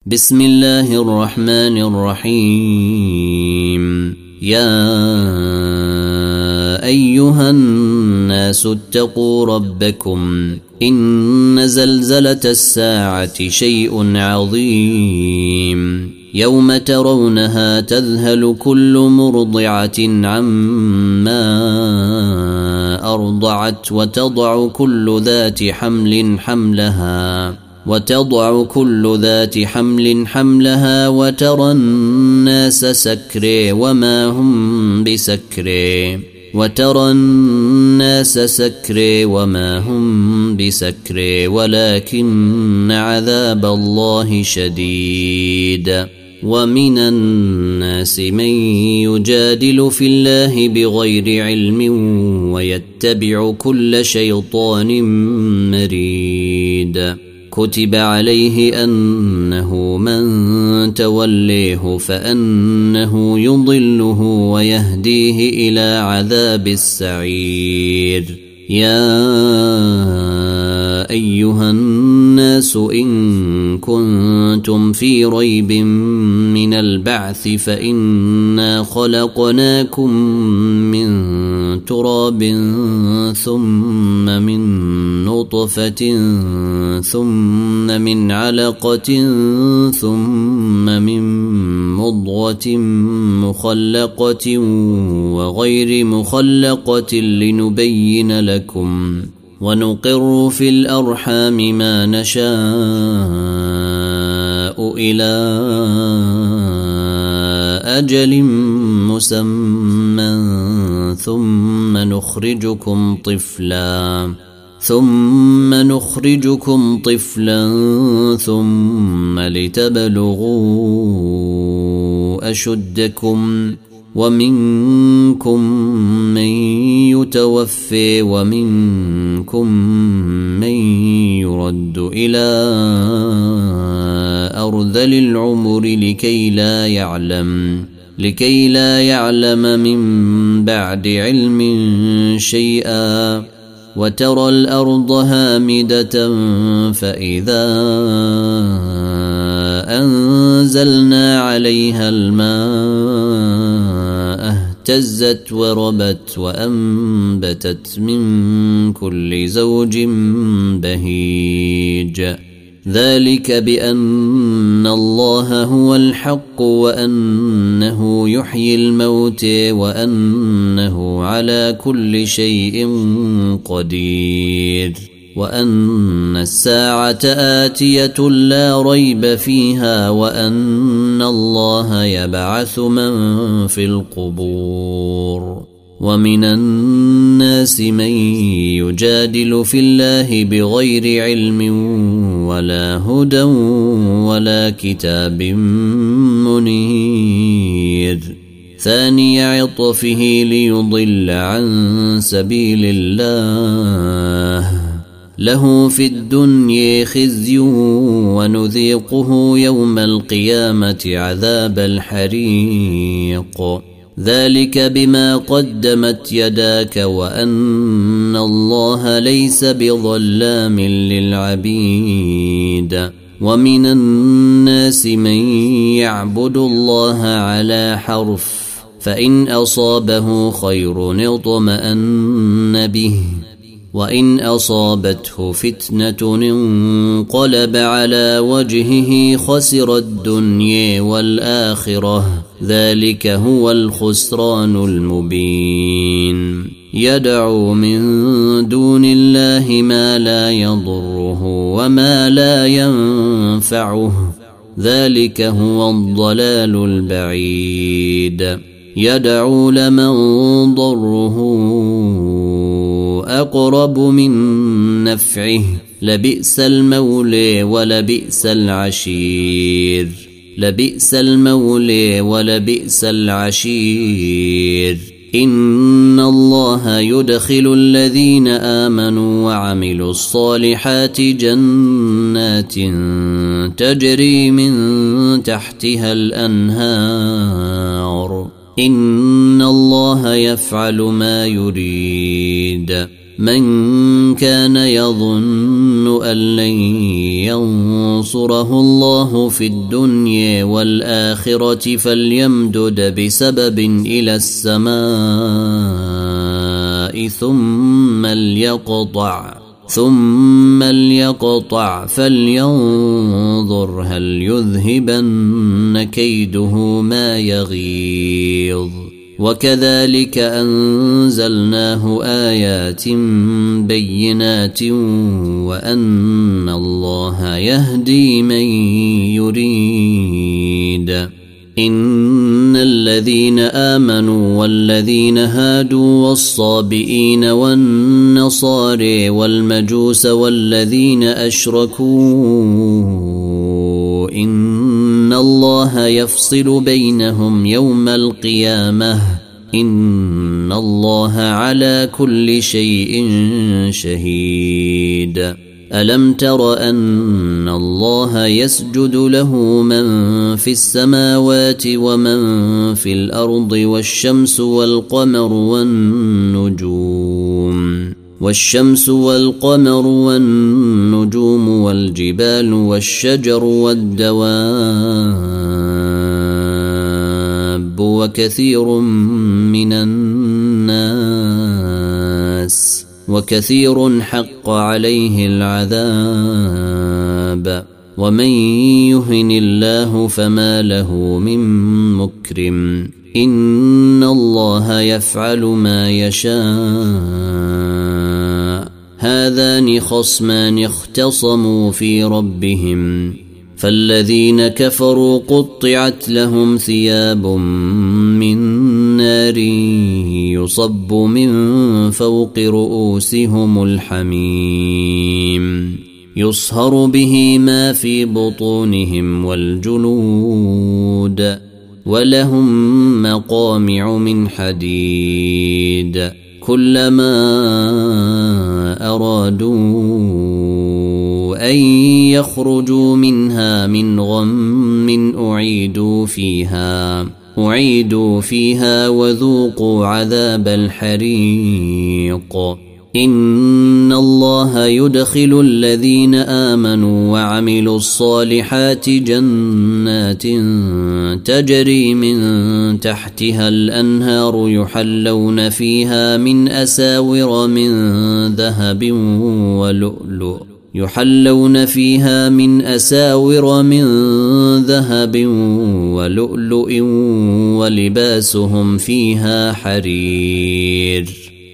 بسم الله الرحمن الرحيم. يا أيها الناس اتقوا ربكم إن زلزلة الساعة شيء عظيم يوم ترونها تذهل كل مرضعة عما أرضعت وتضع كل ذات حملها وترى الناس سكري وما هم بسكري ولكن عذاب الله شديد. ومن الناس من يجادل في الله بغير علم ويتبع كل شيطان مريد. كتب عليه أنه من توليه فأنه يضله ويهديه إلى عذاب السعير. يا أيها الناس إن كنتم في ريب من البعث فإنا خلقناكم من تراب ثم من نطفة ثم من علقة ثم من مضغة مخلقة وغير مخلقة لنبين لكم ونقر في الأرحام ما نشاء إلى أجل مسمى ثم نخرجكم طفلا ثم لتبلغوا أشدكم ومنكم من يتوفي ومنكم من يرد إلى أرذل العمر لكي لا يعلم من بعد علم شيئا. وترى الأرض هامدة فإذا أنزلنا عليها الماء اهتزت وربت وأنبتت من كل زوج بهيج. ذلك بأن الله هو الحق وأنه يحيي الموت وأنه على كل شيء قدير وأن الساعة آتية لا ريب فيها وأن الله يبعث من في القبور. ومن الناس من يجادل في الله بغير علم ولا هدى ولا كتاب منير. ثاني عطفه ليضل عن سبيل الله له في الدنيا خزي ونذيقه يوم القيامة عذاب الحريق. ذلك بما قدمت يداك وأن الله ليس بظلام للعبيد. ومن الناس من يعبد الله على حرف فإن أصابه خير اطمأن به وإن أصابته فتنة انقلب على وجهه خسر الدنيا والآخرة ذلك هو الخسران المبين. يدعو من دون الله ما لا يضره وما لا ينفعه ذلك هو الضلال البعيد. يدعو لمن ضره أقرب من نفعه لبئس المولى ولبئس العشير. إن الله يدخل الذين آمنوا وعملوا الصالحات جنات تجري من تحتها الأنهار إن الله يفعل ما يريد. من كان يظن أن لن ينصره الله في الدنيا والآخرة فليمدد بسبب إلى السماء ثم ليقطع فلينظر هل يذهبن كيده ما يغيظ. وكذلك أنزلناه آيات بينات وأن الله يهدي من يريد. إن الذين آمنوا والذين هادوا والصابئين والنصارى والمجوس والذين أشركوا إن الله يفصل بينهم يوم القيامة إن الله على كل شيء شهيد. ألم تر أن الله يسجد له من في السماوات ومن في الأرض والشمس والقمر والنجوم والجبال والشجر والدواب وكثير حق عليه العذاب. ومن يهن الله فما له من مكرم. إن الله يفعل ما يشاء. هذان خصمان اختصموا في ربهم فالذين كفروا قطعت لهم ثياب من نار يصب من فوق رؤوسهم الحميم يصهر به ما في بطونهم والجلود ولهم مقامع من حديد كلما أرادوا أن يخرجوا منها من غم أعيدوا فيها وذوقوا عذاب الحريق. إن الله يدخل الذين آمنوا وعملوا الصالحات جنات تجري من تحتها الأنهار يحلون فيها من أساور من ذهب ولؤلؤ ولباسهم فيها حرير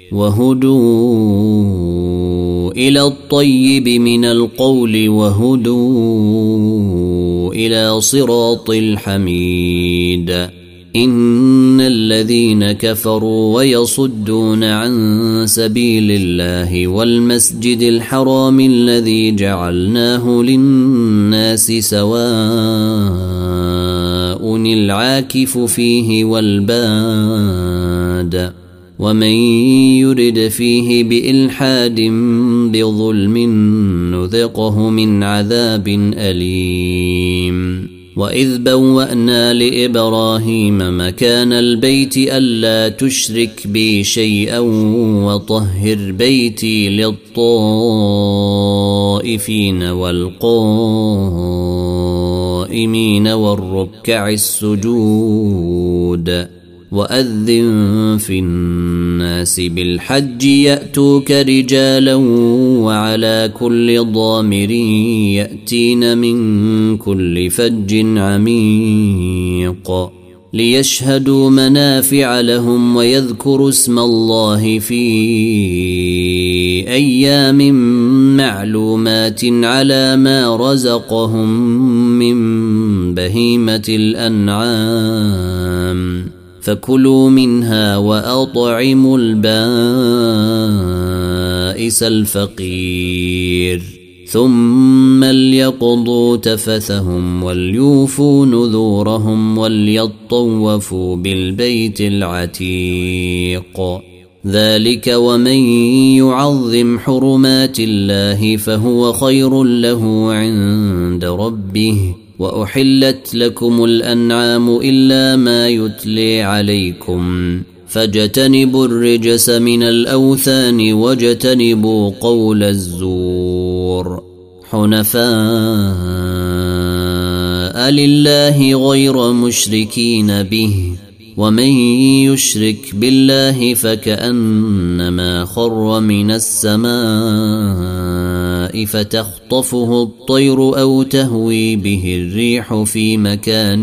وهدوا إلى الطيب من القول وهدوا إلى صراط الحميد. إن الذين كفروا ويصدون عن سبيل الله والمسجد الحرام الذي جعلناه للناس سواء العاكف فيه والباد ومن يرد فيه بإلحاد بظلم نذقه من عذاب أليم. وإذ بوأنا لإبراهيم مكان البيت ألا تشرك بي شيئا وطهر بيتي للطائفين والقائمين والركع السجود. وأذن في الناس بالحج يأتوك رجالا وعلى كل ضامر يأتين من كل فج عميق ليشهدوا منافع لهم ويذكروا اسم الله في أيام معلومات على ما رزقهم من بهيمة الأنعام فكلوا منها وأطعموا البائس الفقير ثم ليقضوا تفثهم وليوفوا نذورهم وليطوفوا بالبيت العتيق. ذلك ومن يعظم حرمات الله فهو خير له عند ربه. وأحلت لكم الأنعام إلا ما يتلي عليكم فاجتنبوا الرجس من الأوثان واجتنبوا قول الزور حنفاء لله غير مشركين به ومن يشرك بالله فكأنما خر من السماء فتخطفه الطير أو تهوي به الريح في مكان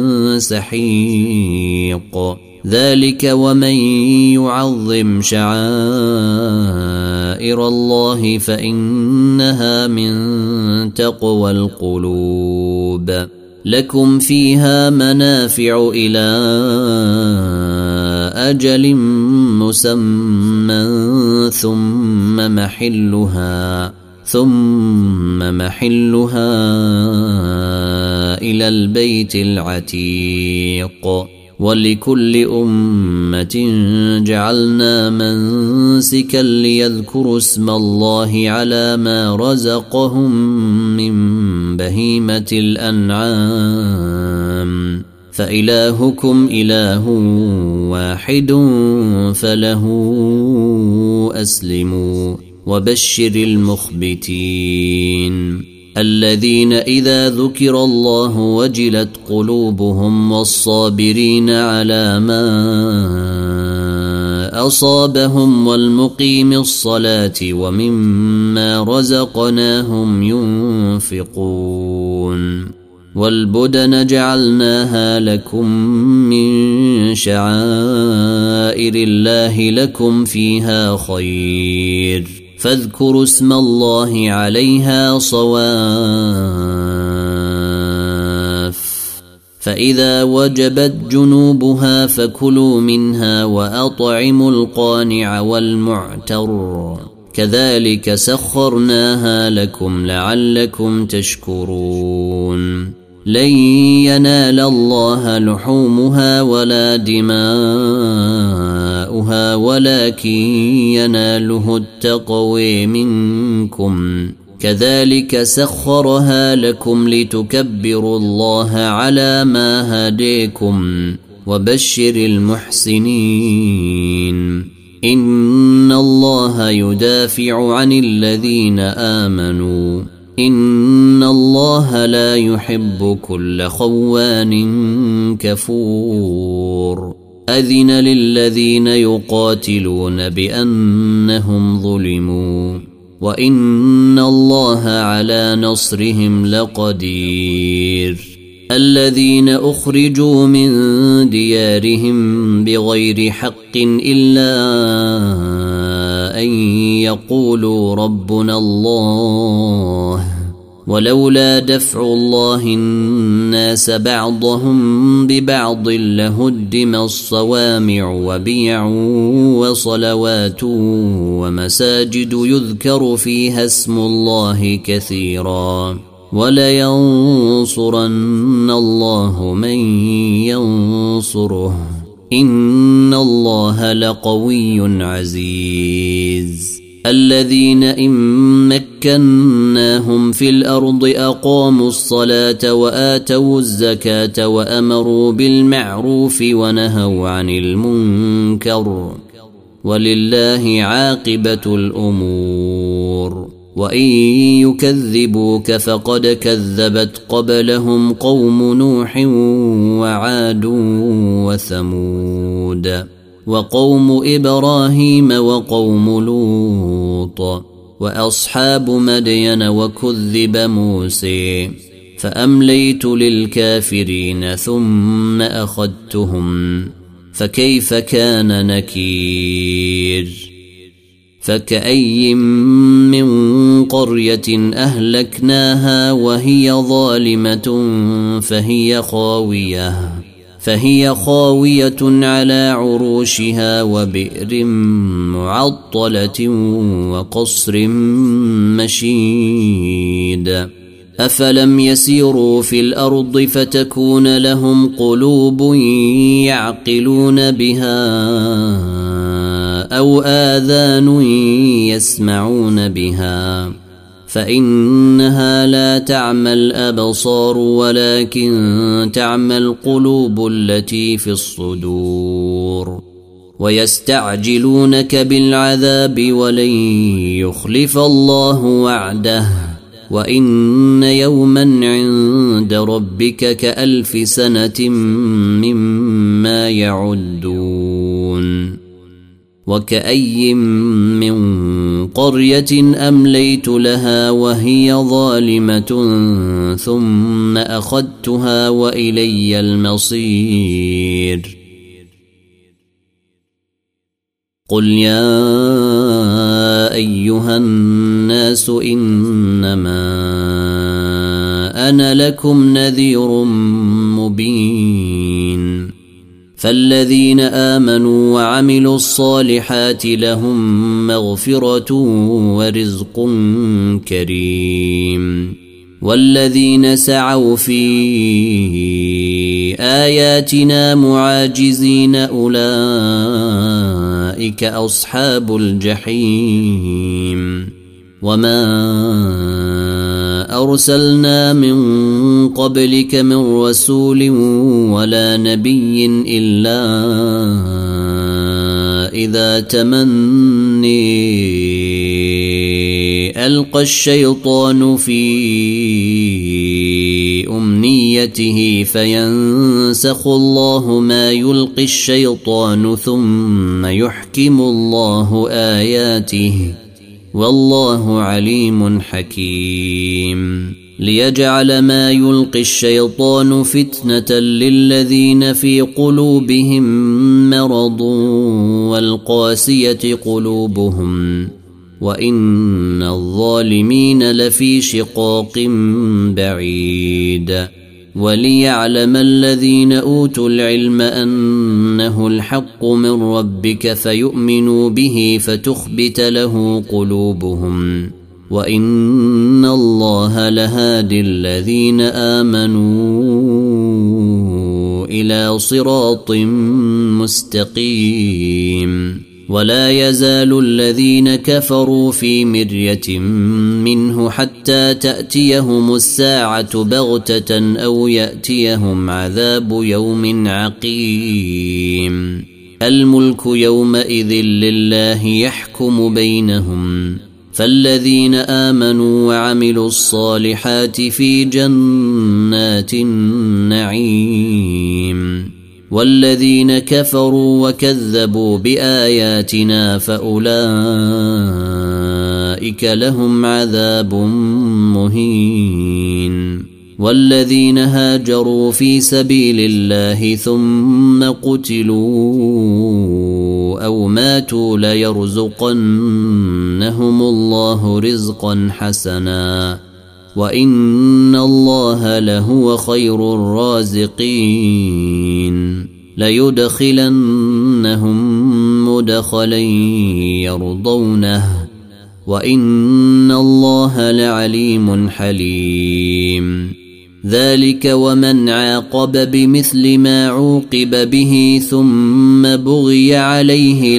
سحيق ذلك ومن يعظم شعائر الله فإنها من تقوى القلوب لكم فيها منافع إلى أجل مسمى ثم محلها إلى البيت العتيق ولكل أمة جعلنا منسكا ليذكروا اسم الله على ما رزقهم من بهيمة الأنعام فإلهكم إله واحد فله أسلموا وبشر المخبتين الذين إذا ذكر الله وجلت قلوبهم والصابرين على ما أصابهم والمقيم الصلاة ومما رزقناهم ينفقون والبدن جعلناها لكم من شعائر الله لكم فيها خير فاذكروا اسم الله عليها صواف فإذا وجبت جنوبها فكلوا منها وأطعموا القانع والمعتر كذلك سخرناها لكم لعلكم تشكرون لن ينال الله لحومها ولا دماؤها ولكن يناله التقوى منكم كذلك سخرها لكم لتكبروا الله على ما هديكم وبشر المحسنين إن الله يدافع عن الذين آمنوا إن الله لا يحب كل خوان كفور أذن للذين يقاتلون بأنهم ظلموا وإن الله على نصرهم لقدير الذين أخرجوا من ديارهم بغير حق إلا أن يقولوا ربنا الله ولولا دفع الله الناس بعضهم ببعض لهدم الصوامع وبيع وصلوات ومساجد يذكر فيها اسم الله كثيرا ولينصرن الله من ينصره إن الله لقوي عزيز الذين إن مكناهم في الأرض أقاموا الصلاة وآتوا الزكاة وأمروا بالمعروف ونهوا عن المنكر ولله عاقبة الأمور وإن يكذبوك فقد كذبت قبلهم قوم نوح وعاد وثمود وقوم إبراهيم وقوم لوط وأصحاب مدين وكذب موسى فأمليت للكافرين ثم أخذتهم فكيف كان نكير فكأي من قرية أهلكناها وهي ظالمة فهي خاوية على عروشها وبئر معطلة وقصر مشيد أفلم يسيروا في الأرض فتكون لهم قلوب يعقلون بها أو آذان يسمعون بها فإنها لا تعمى الأبصار ولكن تعمى القلوب التي في الصدور ويستعجلونك بالعذاب ولن يخلف الله وعده وإن يوما عند ربك كألف سنة مما يعدون وكأي من قرية أمليت لها وهي ظالمة ثم أخذتها وإلي المصير قل يا أيها الناس إنما أنا لكم نذير مبين فالذين آمنوا وعملوا الصالحات لهم مغفرة ورزق كريم والذين سعوا في آياتنا معاجزين أولئك أصحاب الجحيم وما أرسلنا من قبلك من رسول ولا نبي إلا إذا تمني ألقى الشيطان في أمنيته فينسخ الله ما يلقي الشيطان ثم يحكم الله آياته والله عليم حكيم ليجعل ما يلقي الشيطان فتنة للذين في قلوبهم مرض والقاسية قلوبهم وإن الظالمين لفي شقاق بعيد وليعلم الذين أوتوا العلم أنه الحق من ربك فيؤمنوا به فتخبت له قلوبهم وإن الله لهادي الذين آمنوا إلى صراط مستقيم ولا يزال الذين كفروا في مرية منه حتى تأتيهم الساعة بغتة أو يأتيهم عذاب يوم عقيم الملك يومئذ لله يحكم بينهم فالذين آمنوا وعملوا الصالحات في جنات النعيم والذين كفروا وكذبوا بآياتنا فأولئك لهم عذاب مهين والذين هاجروا في سبيل الله ثم قتلوا أو ماتوا ليرزقنهم الله رزقا حسنا وإن الله لهو خير الرازقين ليدخلنهم مدخلا يرضونه وإن الله لعليم حليم ذلك ومن عاقب بمثل ما عوقب به ثم بغي عليه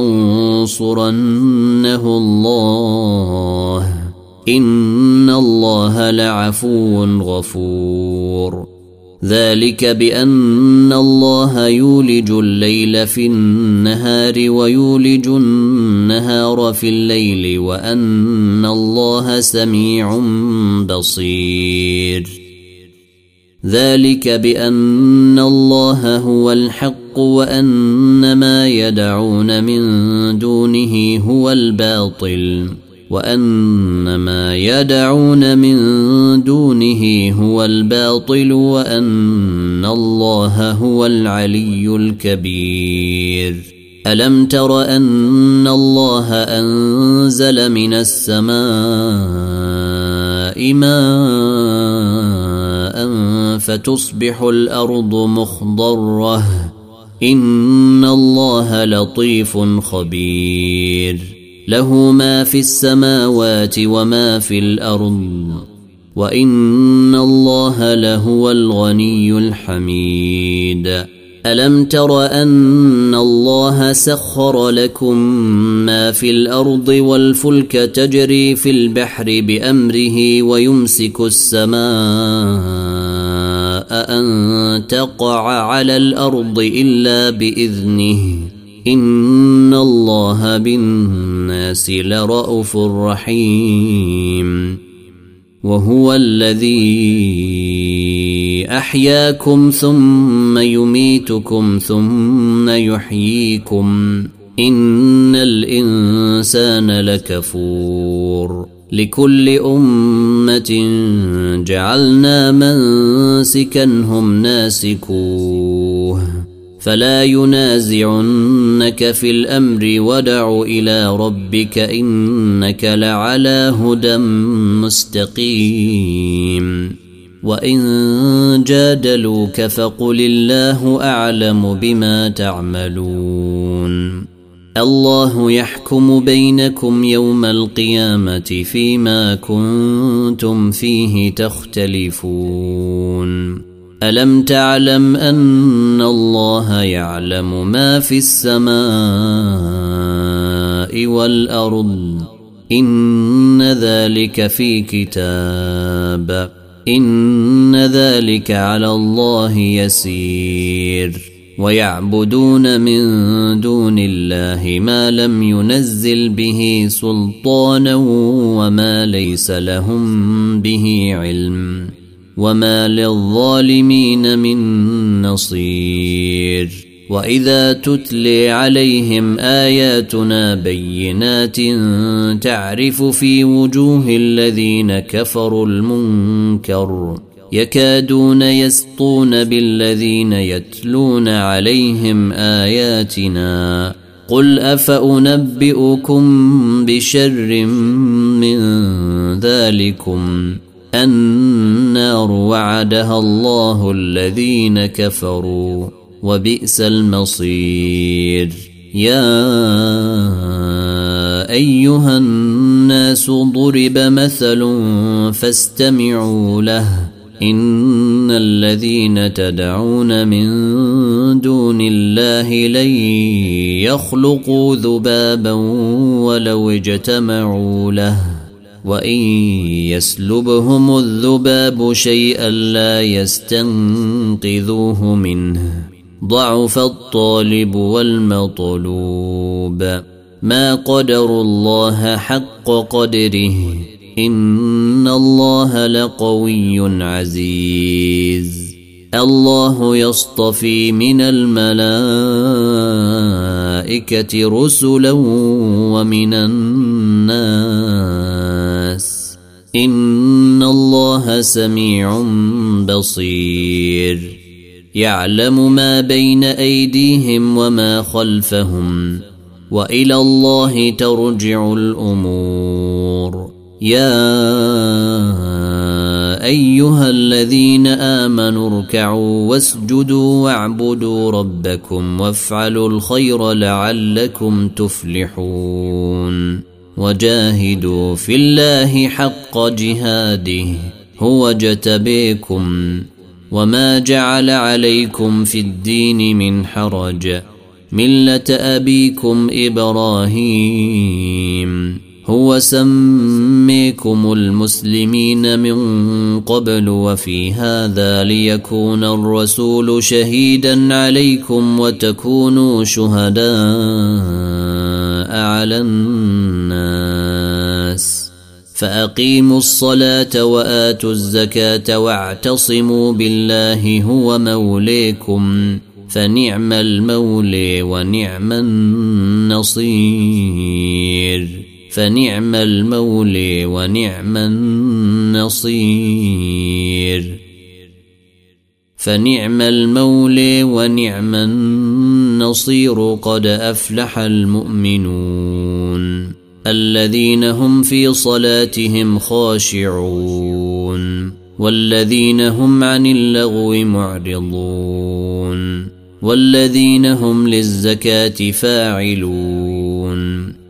لينصرنه الله إن الله لعفو غفور ذلك بأن الله يولج الليل في النهار ويولج النهار في الليل وأن الله سميع بصير ذلك بأن الله هو الحق وأن ما يدعون من دونه هو الباطل وأن ما يدعون من دونه هو الباطل وأن الله هو العلي الكبير ألم تر أن الله أنزل من السماء ماء فتصبح الأرض مخضرة إن الله لطيف خبير له ما في السماوات وما في الأرض وإن الله لهو الغني الحميد ألم تر أن الله سخر لكم ما في الأرض والفلك تجري في البحر بأمره ويمسك السماء أن تقع على الأرض إلا بإذنه إن الله بالناس لرءوف رحيم وهو الذي أحياكم ثم يميتكم ثم يحييكم إن الإنسان لكفور لكل أمة جعلنا منسكا هم ناسكوه فلا ينازعنك في الأمر ودع إلى ربك إنك لعلى هدى مستقيم وإن جادلوك فقل الله أعلم بما تعملون الله يحكم بينكم يوم القيامة فيما كنتم فيه تختلفون ألم تعلم أن الله يعلم ما في السماء والأرض إن ذلك في كتاب إن ذلك على الله يسير ويعبدون من دون الله ما لم ينزل به سلطانا وما ليس لهم به علم وما للظالمين من نصير وإذا تتلي عليهم آياتنا بينات تعرف في وجوه الذين كفروا المنكر يكادون يسطون بالذين يتلون عليهم آياتنا قل أفأنبئكم بشر من ذلكم النار وعدها الله الذين كفروا وبئس المصير يا أيها الناس ضرب مثل فاستمعوا له إن الذين تدعون من دون الله لن يخلقوا ذبابا ولو اجتمعوا له وإن يسلبهم الذباب شيئا لا يستنقذوه منه ضعف الطالب والمطلوب ما قدروا الله حق قدره إن الله لقوي عزيز الله يصطفي من الملائكة رسلا ومن الناس إن الله سميع بصير يعلم ما بين أيديهم وما خلفهم وإلى الله ترجع الأمور يا أيها الذين آمنوا اركعوا واسجدوا واعبدوا ربكم وافعلوا الخير لعلكم تفلحون وجاهدوا في الله حق جهاده هو اجتبيكم وما جعل عليكم في الدين من حرج ملة أبيكم إبراهيم هو سميكم المسلمين من قبل وفي هذا ليكون الرسول شهيدا عليكم وتكونوا شهداء على الناس فأقيموا الصلاة وآتوا الزكاة واعتصموا بالله هو موليكم فنعم المولي ونعم النصير فنعم المولي ونعم النصير فنعم المولي ونعم النصير قد أفلح المؤمنون الذين هم في صلاتهم خاشعون والذين هم عن اللغو معرضون والذين هم للزكاة فاعلون